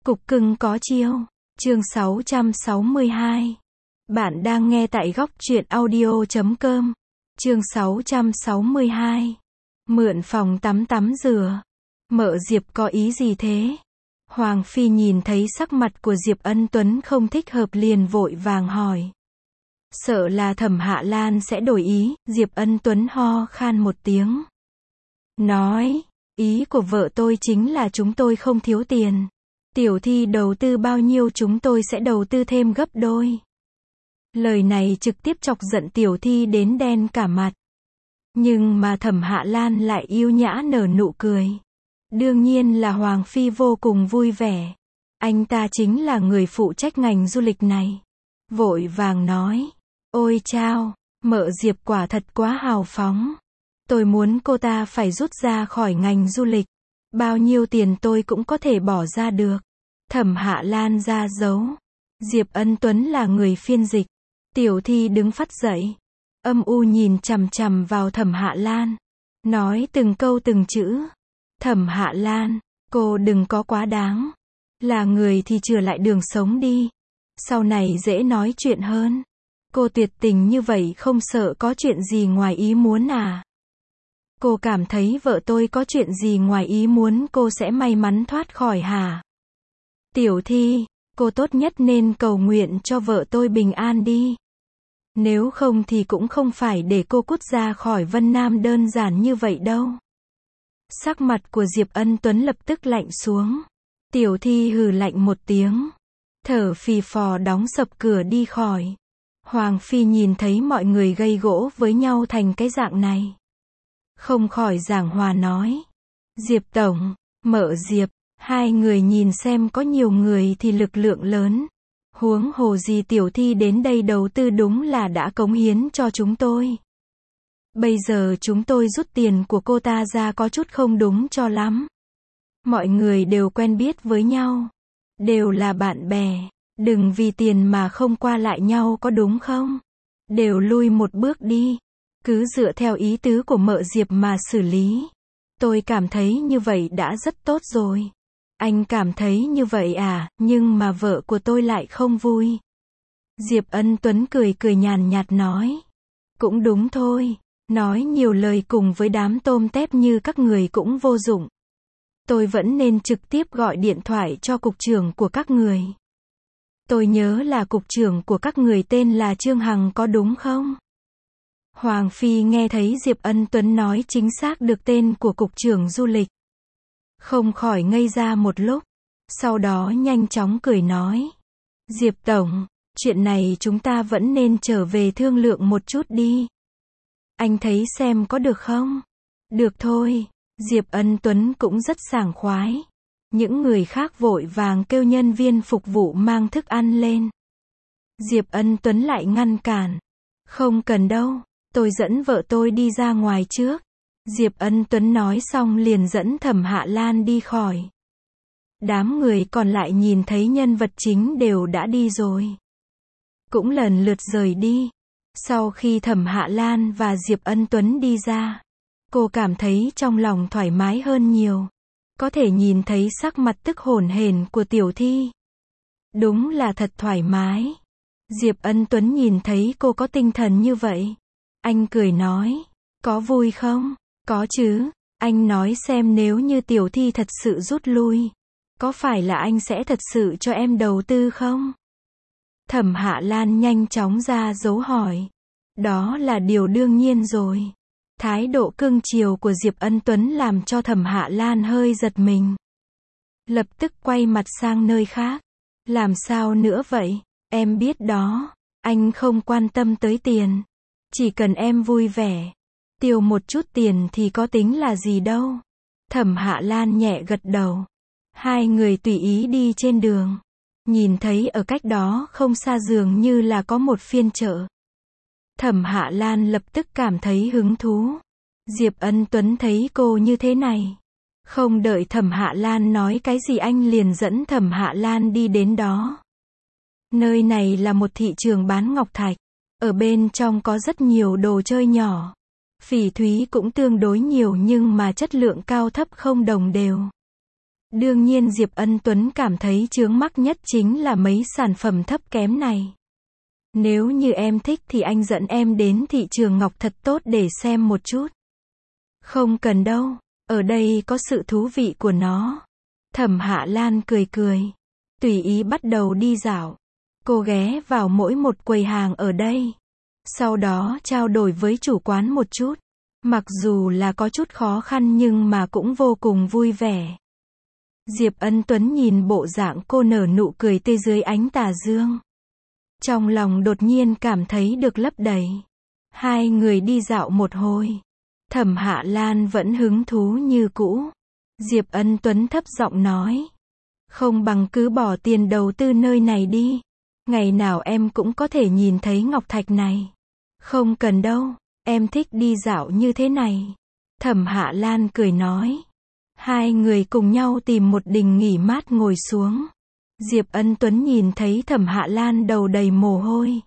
Cục cưng có chiêu. Chương 662. Bạn đang nghe tại góc truyện audio.com. Chương 662. Mượn phòng tắm rửa. Mợ Diệp có ý gì thế? Hoàng Phi nhìn thấy sắc mặt của Diệp Ân Tuấn không thích hợp liền vội vàng hỏi. Sợ là Thẩm Hạ Lan sẽ đổi ý, Diệp Ân Tuấn ho khan một tiếng. Nói, ý của vợ tôi chính là chúng tôi không thiếu tiền. Tiểu Thi đầu tư bao nhiêu chúng tôi sẽ đầu tư thêm gấp đôi. Lời này trực tiếp chọc giận Tiểu Thi đến đen cả mặt. Nhưng mà Thẩm Hạ Lan lại yêu nhã nở nụ cười. Đương nhiên là Hoàng Phi vô cùng vui vẻ. Anh ta chính là người phụ trách ngành du lịch này. Vội vàng nói. Ôi chao, mợ Diệp quả thật quá hào phóng. Tôi muốn cô ta phải rút ra khỏi ngành du lịch. Bao nhiêu tiền tôi cũng có thể bỏ ra được. Thẩm Hạ Lan ra dấu. Diệp Ân Tuấn là người phiên dịch. Tiểu Thi đứng phắt dậy. Âm u nhìn chằm chằm vào Thẩm Hạ Lan. Nói từng câu từng chữ. Thẩm Hạ Lan, cô đừng có quá đáng. Là người thì chừa lại đường sống đi. Sau này dễ nói chuyện hơn. Cô tuyệt tình như vậy không sợ có chuyện gì ngoài ý muốn à? Cô cảm thấy vợ tôi có chuyện gì ngoài ý muốn cô sẽ may mắn thoát khỏi hả? Tiểu Thi, cô tốt nhất nên cầu nguyện cho vợ tôi bình an đi. Nếu không thì cũng không phải để cô cút ra khỏi Vân Nam đơn giản như vậy đâu. Sắc mặt của Diệp Ân Tuấn lập tức lạnh xuống. Tiểu Thi hừ lạnh một tiếng. Thở phì phò đóng sập cửa đi khỏi. Hoàng Phi nhìn thấy mọi người gây gỗ với nhau thành cái dạng này. Không khỏi giảng hòa nói. Diệp Tổng, mợ Diệp, hai người nhìn xem có nhiều người thì lực lượng lớn. Huống hồ gì Tiểu Thi đến đây đầu tư đúng là đã cống hiến cho chúng tôi. Bây giờ chúng tôi rút tiền của cô ta ra có chút không đúng cho lắm. Mọi người đều quen biết với nhau. Đều là bạn bè. Đừng vì tiền mà không qua lại nhau có đúng không? Đều lui một bước đi. Cứ dựa theo ý tứ của mợ Diệp mà xử lý. Tôi cảm thấy như vậy đã rất tốt rồi. Anh cảm thấy như vậy à, nhưng mà vợ của tôi lại không vui. Diệp Ân Tuấn cười cười nhàn nhạt nói. Cũng đúng thôi. Nói nhiều lời cùng với đám tôm tép như các người cũng vô dụng. Tôi vẫn nên trực tiếp gọi điện thoại cho cục trưởng của các người. Tôi nhớ là cục trưởng của các người tên là Trương Hằng có đúng không? Hoàng Phi nghe thấy Diệp Ân Tuấn nói chính xác được tên của cục trưởng du lịch. Không khỏi ngây ra một lúc. Sau đó nhanh chóng cười nói. Diệp Tổng, chuyện này chúng ta vẫn nên trở về thương lượng một chút đi. Anh thấy xem có được không? Được thôi. Diệp Ân Tuấn cũng rất sảng khoái. Những người khác vội vàng kêu nhân viên phục vụ mang thức ăn lên. Diệp Ân Tuấn lại ngăn cản. Không cần đâu, tôi dẫn vợ tôi đi ra ngoài trước. Diệp Ân Tuấn nói xong liền dẫn Thẩm Hạ Lan đi khỏi. Đám người còn lại nhìn thấy nhân vật chính đều đã đi rồi. Cũng lần lượt rời đi. Sau khi Thẩm Hạ Lan và Diệp Ân Tuấn đi ra, cô cảm thấy trong lòng thoải mái hơn nhiều. Có thể nhìn thấy sắc mặt tức hổn hển của Tiểu Thi. Đúng là thật thoải mái. Diệp Ân Tuấn nhìn thấy cô có tinh thần như vậy. Anh cười nói. Có vui không? Có chứ. Anh nói xem nếu như Tiểu Thi thật sự rút lui. Có phải là anh sẽ thật sự cho em đầu tư không? Thẩm Hạ Lan nhanh chóng ra dấu hỏi. Đó là điều đương nhiên rồi. Thái độ cưng chiều của Diệp Ân Tuấn làm cho Thẩm Hạ Lan hơi giật mình. Lập tức quay mặt sang nơi khác. Làm sao nữa vậy? Em biết đó. Anh không quan tâm tới tiền. Chỉ cần em vui vẻ. Tiêu một chút tiền thì có tính là gì đâu. Thẩm Hạ Lan nhẹ gật đầu. Hai người tùy ý đi trên đường. Nhìn thấy ở cách đó không xa dường như là có một phiên chợ. Thẩm Hạ Lan lập tức cảm thấy hứng thú. Diệp Ân Tuấn thấy cô như thế này. Không đợi Thẩm Hạ Lan nói cái gì anh liền dẫn Thẩm Hạ Lan đi đến đó. Nơi này là một thị trường bán ngọc thạch. Ở bên trong có rất nhiều đồ chơi nhỏ. Phỉ thúy cũng tương đối nhiều nhưng mà chất lượng cao thấp không đồng đều. Đương nhiên Diệp Ân Tuấn cảm thấy chướng mắt nhất chính là mấy sản phẩm thấp kém này. Nếu như em thích thì anh dẫn em đến thị trường ngọc thật tốt để xem một chút. Không cần đâu, ở đây có sự thú vị của nó. Thẩm Hạ Lan cười cười, tùy ý bắt đầu đi dạo. Cô ghé vào mỗi một quầy hàng ở đây. Sau đó trao đổi với chủ quán một chút. Mặc dù là có chút khó khăn nhưng mà cũng vô cùng vui vẻ. Diệp Ân Tuấn nhìn bộ dạng cô nở nụ cười tươi dưới ánh tà dương. Trong lòng đột nhiên cảm thấy được lấp đầy. Hai người đi dạo một hồi. Thẩm Hạ Lan vẫn hứng thú như cũ. Diệp Ân Tuấn thấp giọng nói. Không bằng cứ bỏ tiền đầu tư nơi này đi. Ngày nào em cũng có thể nhìn thấy ngọc thạch này. Không cần đâu, em thích đi dạo như thế này. Thẩm Hạ Lan cười nói. Hai người cùng nhau tìm một đình nghỉ mát ngồi xuống. Diệp Ân Tuấn nhìn thấy Thẩm Hạ Lan đầu đầy mồ hôi.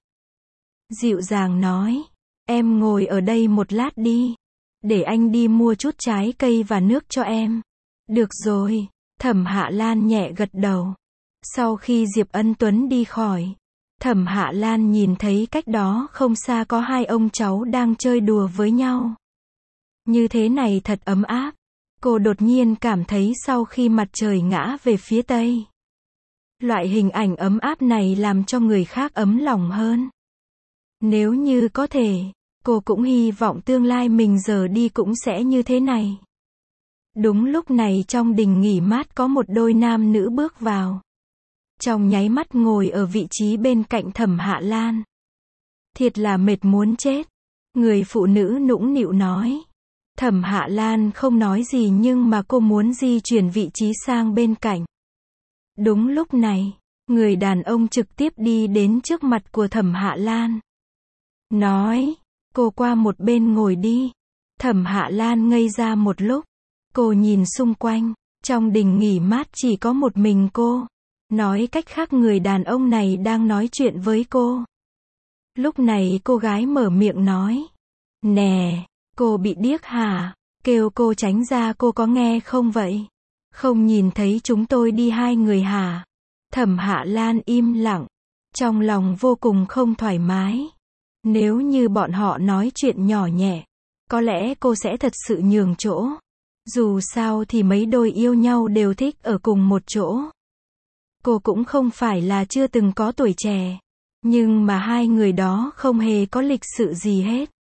Dịu dàng nói. Em ngồi ở đây một lát đi. Để anh đi mua chút trái cây và nước cho em. Được rồi, Thẩm Hạ Lan nhẹ gật đầu. Sau khi Diệp Ân Tuấn đi khỏi, Thẩm Hạ Lan nhìn thấy cách đó không xa có hai ông cháu đang chơi đùa với nhau. Như thế này thật ấm áp. Cô đột nhiên cảm thấy sau khi mặt trời ngã về phía tây. Loại hình ảnh ấm áp này làm cho người khác ấm lòng hơn. Nếu như có thể, cô cũng hy vọng tương lai mình giờ đi cũng sẽ như thế này. Đúng lúc này trong đình nghỉ mát có một đôi nam nữ bước vào. Trong nháy mắt ngồi ở vị trí bên cạnh Thẩm Hạ Lan. Thiệt là mệt muốn chết. Người phụ nữ nũng nịu nói. Thẩm Hạ Lan không nói gì nhưng mà cô muốn di chuyển vị trí sang bên cạnh. Đúng lúc này, người đàn ông trực tiếp đi đến trước mặt của Thẩm Hạ Lan. Nói, cô qua một bên ngồi đi. Thẩm Hạ Lan ngây ra một lúc. Cô nhìn xung quanh, trong đình nghỉ mát chỉ có một mình cô. Nói cách khác người đàn ông này đang nói chuyện với cô. Lúc này cô gái mở miệng nói. Nè, cô bị điếc hả? Kêu cô tránh ra cô có nghe không vậy? Không nhìn thấy chúng tôi đi hai người hả? Thẩm Hạ Lan im lặng. Trong lòng vô cùng không thoải mái. Nếu như bọn họ nói chuyện nhỏ nhẹ, có lẽ cô sẽ thật sự nhường chỗ. Dù sao thì mấy đôi yêu nhau đều thích ở cùng một chỗ. Cô cũng không phải là chưa từng có tuổi trẻ. Nhưng mà hai người đó không hề có lịch sự gì hết.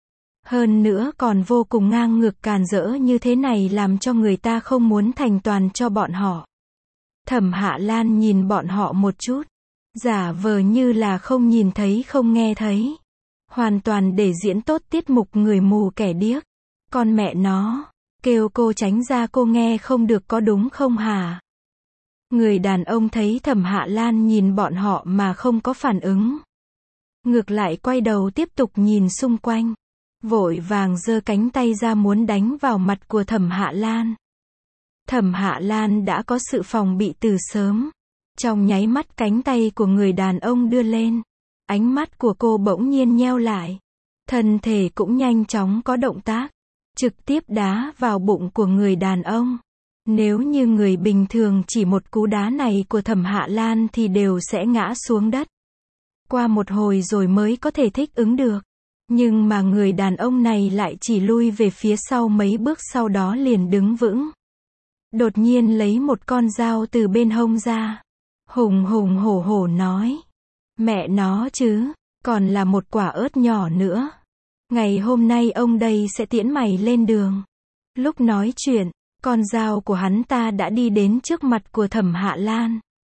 Hơn nữa còn vô cùng ngang ngược càn rỡ như thế này làm cho người ta không muốn thành toàn cho bọn họ. Thẩm Hạ Lan nhìn bọn họ một chút. Giả vờ như là không nhìn thấy không nghe thấy. Hoàn toàn để diễn tốt tiết mục người mù kẻ điếc. Con mẹ nó, kêu cô tránh ra cô nghe không được có đúng không hả? Người đàn ông thấy Thẩm Hạ Lan nhìn bọn họ mà không có phản ứng. Ngược lại quay đầu tiếp tục nhìn xung quanh. Vội vàng giơ cánh tay ra muốn đánh vào mặt của Thẩm Hạ Lan. Thẩm Hạ Lan đã có sự phòng bị từ sớm. Trong nháy mắt cánh tay của người đàn ông đưa lên. Ánh mắt của cô bỗng nhiên nheo lại. Thân thể cũng nhanh chóng có động tác. Trực tiếp đá vào bụng của người đàn ông. Nếu như người bình thường chỉ một cú đá này của Thẩm Hạ Lan thì đều sẽ ngã xuống đất. Qua một hồi rồi mới có thể thích ứng được. Nhưng mà người đàn ông này lại chỉ lui về phía sau mấy bước sau đó liền đứng vững. Đột nhiên lấy một con dao từ bên hông ra. Hùng hùng hổ hổ nói. Mẹ nó chứ, còn là một quả ớt nhỏ nữa. Ngày hôm nay ông đây sẽ tiễn mày lên đường. Lúc nói chuyện, con dao của hắn ta đã đi đến trước mặt của Thẩm Hạ Lan.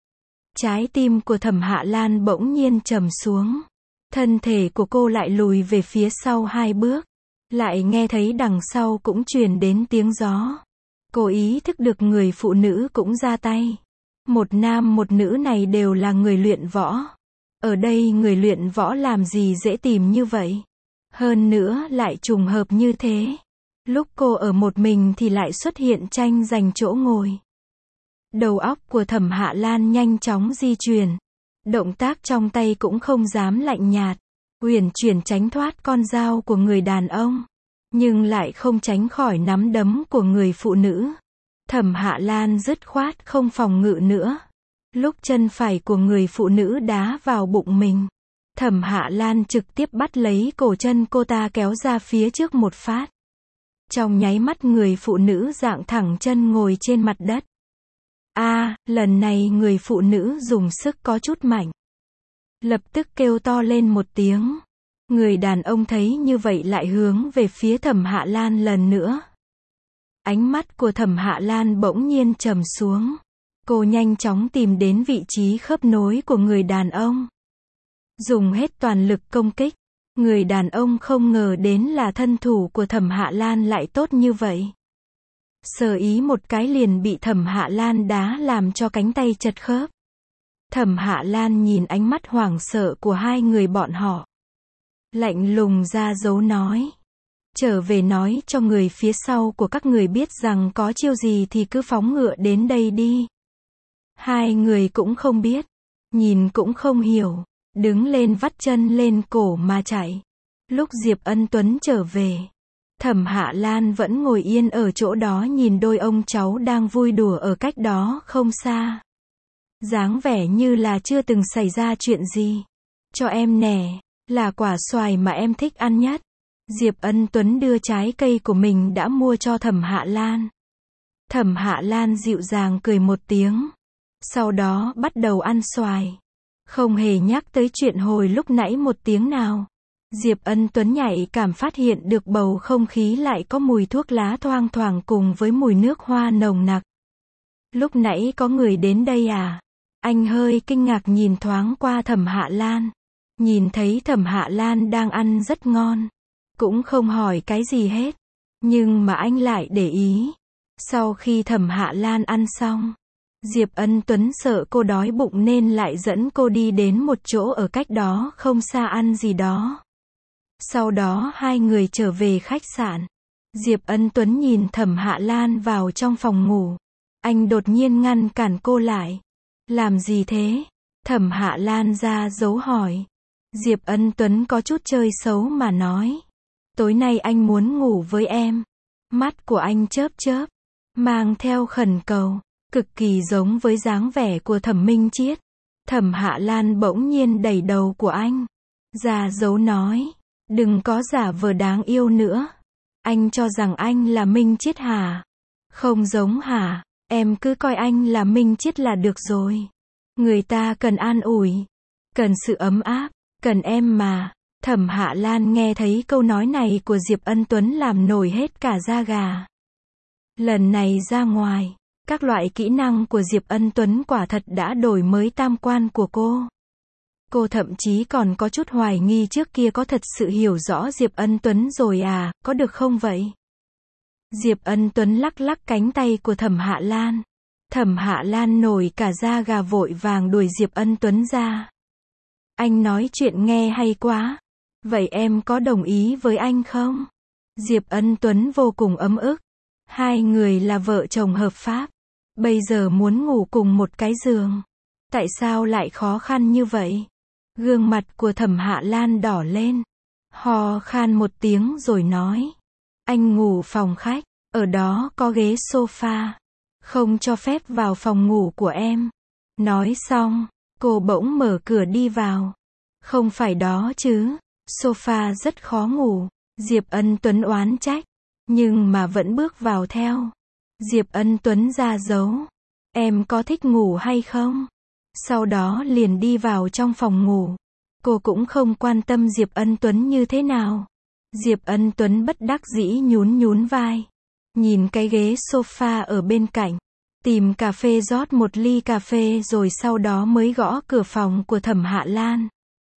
Trái tim của Thẩm Hạ Lan bỗng nhiên trầm xuống. Thân thể của cô lại lùi về phía sau hai bước. Lại nghe thấy đằng sau cũng truyền đến tiếng gió. Cô ý thức được người phụ nữ cũng ra tay. Một nam một nữ này đều là người luyện võ. Ở đây người luyện võ làm gì dễ tìm như vậy. Hơn nữa lại trùng hợp như thế. Lúc cô ở một mình thì lại xuất hiện tranh giành chỗ ngồi. Đầu óc của Thẩm Hạ Lan nhanh chóng di chuyển. Động tác trong tay cũng không dám lạnh nhạt. Uyển chuyển tránh thoát con dao của người đàn ông. Nhưng lại không tránh khỏi nắm đấm của người phụ nữ. Thẩm Hạ Lan dứt khoát không phòng ngự nữa. Lúc chân phải của người phụ nữ đá vào bụng mình, Thẩm Hạ Lan trực tiếp bắt lấy cổ chân cô ta kéo ra phía trước một phát. Trong nháy mắt người phụ nữ dạng thẳng chân ngồi trên mặt đất. Lần này người phụ nữ dùng sức có chút mạnh. Lập tức kêu to lên một tiếng. Người đàn ông thấy như vậy lại hướng về phía Thẩm Hạ Lan lần nữa. Ánh mắt của Thẩm Hạ Lan bỗng nhiên trầm xuống. Cô nhanh chóng tìm đến vị trí khớp nối của người đàn ông. Dùng hết toàn lực công kích. Người đàn ông không ngờ đến là thân thủ của Thẩm Hạ Lan lại tốt như vậy. Sơ ý một cái liền bị Thẩm Hạ Lan đá làm cho cánh tay chật khớp. Thẩm Hạ Lan nhìn ánh mắt hoảng sợ của hai người bọn họ. Lạnh lùng ra dấu nói. Trở về nói cho người phía sau của các người biết rằng có chiêu gì thì cứ phóng ngựa đến đây đi. Hai người cũng không biết. Nhìn cũng không hiểu. Đứng lên vắt chân lên cổ mà chạy. Lúc Diệp Ân Tuấn trở về, Thẩm Hạ Lan vẫn ngồi yên ở chỗ đó nhìn đôi ông cháu đang vui đùa ở cách đó không xa. Dáng vẻ như là chưa từng xảy ra chuyện gì. Cho em nè, là quả xoài mà em thích ăn nhất. Diệp Ân Tuấn đưa trái cây của mình đã mua cho Thẩm Hạ Lan. Thẩm Hạ Lan dịu dàng cười một tiếng. Sau đó bắt đầu ăn xoài. Không hề nhắc tới chuyện hồi lúc nãy một tiếng nào. Diệp Ân Tuấn nhạy cảm phát hiện được bầu không khí lại có mùi thuốc lá thoang thoảng cùng với mùi nước hoa nồng nặc. Lúc nãy có người đến đây à? Anh hơi kinh ngạc nhìn thoáng qua Thẩm Hạ Lan. Nhìn thấy Thẩm Hạ Lan đang ăn rất ngon. Cũng không hỏi cái gì hết. Nhưng mà anh lại để ý. Sau khi Thẩm Hạ Lan ăn xong, Diệp Ân Tuấn sợ cô đói bụng nên lại dẫn cô đi đến một chỗ ở cách đó không xa ăn gì đó. Sau đó hai người trở về khách sạn. Diệp Ân Tuấn nhìn Thẩm Hạ Lan vào trong phòng ngủ. Anh đột nhiên ngăn cản cô lại. Làm gì thế? Thẩm Hạ Lan ra dấu hỏi. Diệp Ân Tuấn có chút chơi xấu mà nói. Tối nay anh muốn ngủ với em. Mắt của anh chớp chớp, mang theo khẩn cầu. Cực kỳ giống với dáng vẻ của Thẩm Minh Chiết. Thẩm Hạ Lan bỗng nhiên đẩy đầu của anh ra dấu nói. Đừng có giả vờ đáng yêu nữa. Anh cho rằng anh là Minh Chiết hả? Không giống hả? Em cứ coi anh là Minh Chiết là được rồi. Người ta cần an ủi, cần sự ấm áp, cần em mà. Thẩm Hạ Lan nghe thấy câu nói này của Diệp Ân Tuấn làm nổi hết cả da gà. Lần này ra ngoài, các loại kỹ năng của Diệp Ân Tuấn quả thật đã đổi mới tam quan của cô. Cô thậm chí còn có chút hoài nghi trước kia có thật sự hiểu rõ Diệp Ân Tuấn rồi à, có được không vậy? Diệp Ân Tuấn lắc lắc cánh tay của Thẩm Hạ Lan. Thẩm Hạ Lan nổi cả da gà vội vàng đuổi Diệp Ân Tuấn ra. Anh nói chuyện nghe hay quá. Vậy em có đồng ý với anh không? Diệp Ân Tuấn vô cùng ấm ức. Hai người là vợ chồng hợp pháp. Bây giờ muốn ngủ cùng một cái giường. Tại sao lại khó khăn như vậy? Gương mặt của Thẩm Hạ Lan đỏ lên. Ho khan một tiếng rồi nói. Anh ngủ phòng khách. Ở đó có ghế sofa. Không cho phép vào phòng ngủ của em. Nói xong, cô bỗng mở cửa đi vào. Không phải đó chứ. Sofa rất khó ngủ. Diệp Ân Tuấn oán trách. Nhưng mà vẫn bước vào theo. Diệp Ân Tuấn ra dấu. Em có thích ngủ hay không? Sau đó liền đi vào trong phòng ngủ. Cô cũng không quan tâm Diệp Ân Tuấn như thế nào. Diệp Ân Tuấn bất đắc dĩ nhún nhún vai. Nhìn cái ghế sofa ở bên cạnh. Tìm cà phê rót một ly cà phê rồi sau đó mới gõ cửa phòng của Thẩm Hạ Lan.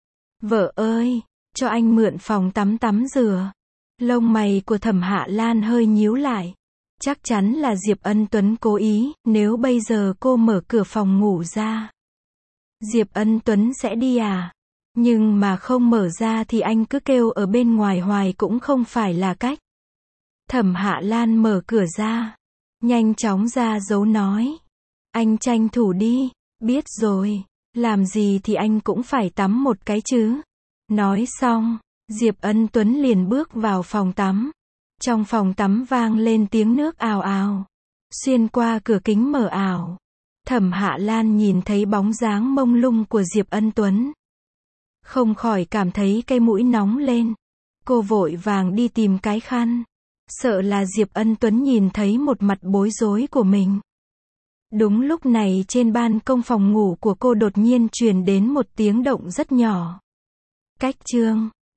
Vợ ơi, cho anh mượn phòng tắm rửa. Lông mày của Thẩm Hạ Lan hơi nhíu lại. Chắc chắn là Diệp Ân Tuấn cố ý, nếu bây giờ cô mở cửa phòng ngủ ra. Diệp Ân Tuấn sẽ đi à? Nhưng mà không mở ra thì anh cứ kêu ở bên ngoài hoài cũng không phải là cách. Thẩm Hạ Lan mở cửa ra. Nhanh chóng ra dấu nói. Anh tranh thủ đi, biết rồi, làm gì thì anh cũng phải tắm một cái chứ. Nói xong, Diệp Ân Tuấn liền bước vào phòng tắm. Trong phòng tắm vang lên tiếng nước ào ào. Xuyên qua cửa kính mờ ảo, Thẩm Hạ Lan nhìn thấy bóng dáng mông lung của Diệp Ân Tuấn. Không khỏi cảm thấy cái mũi nóng lên. Cô vội vàng đi tìm cái khăn. Sợ là Diệp Ân Tuấn nhìn thấy một mặt bối rối của mình. Đúng lúc này trên ban công phòng ngủ của cô đột nhiên truyền đến một tiếng động rất nhỏ. Cách chương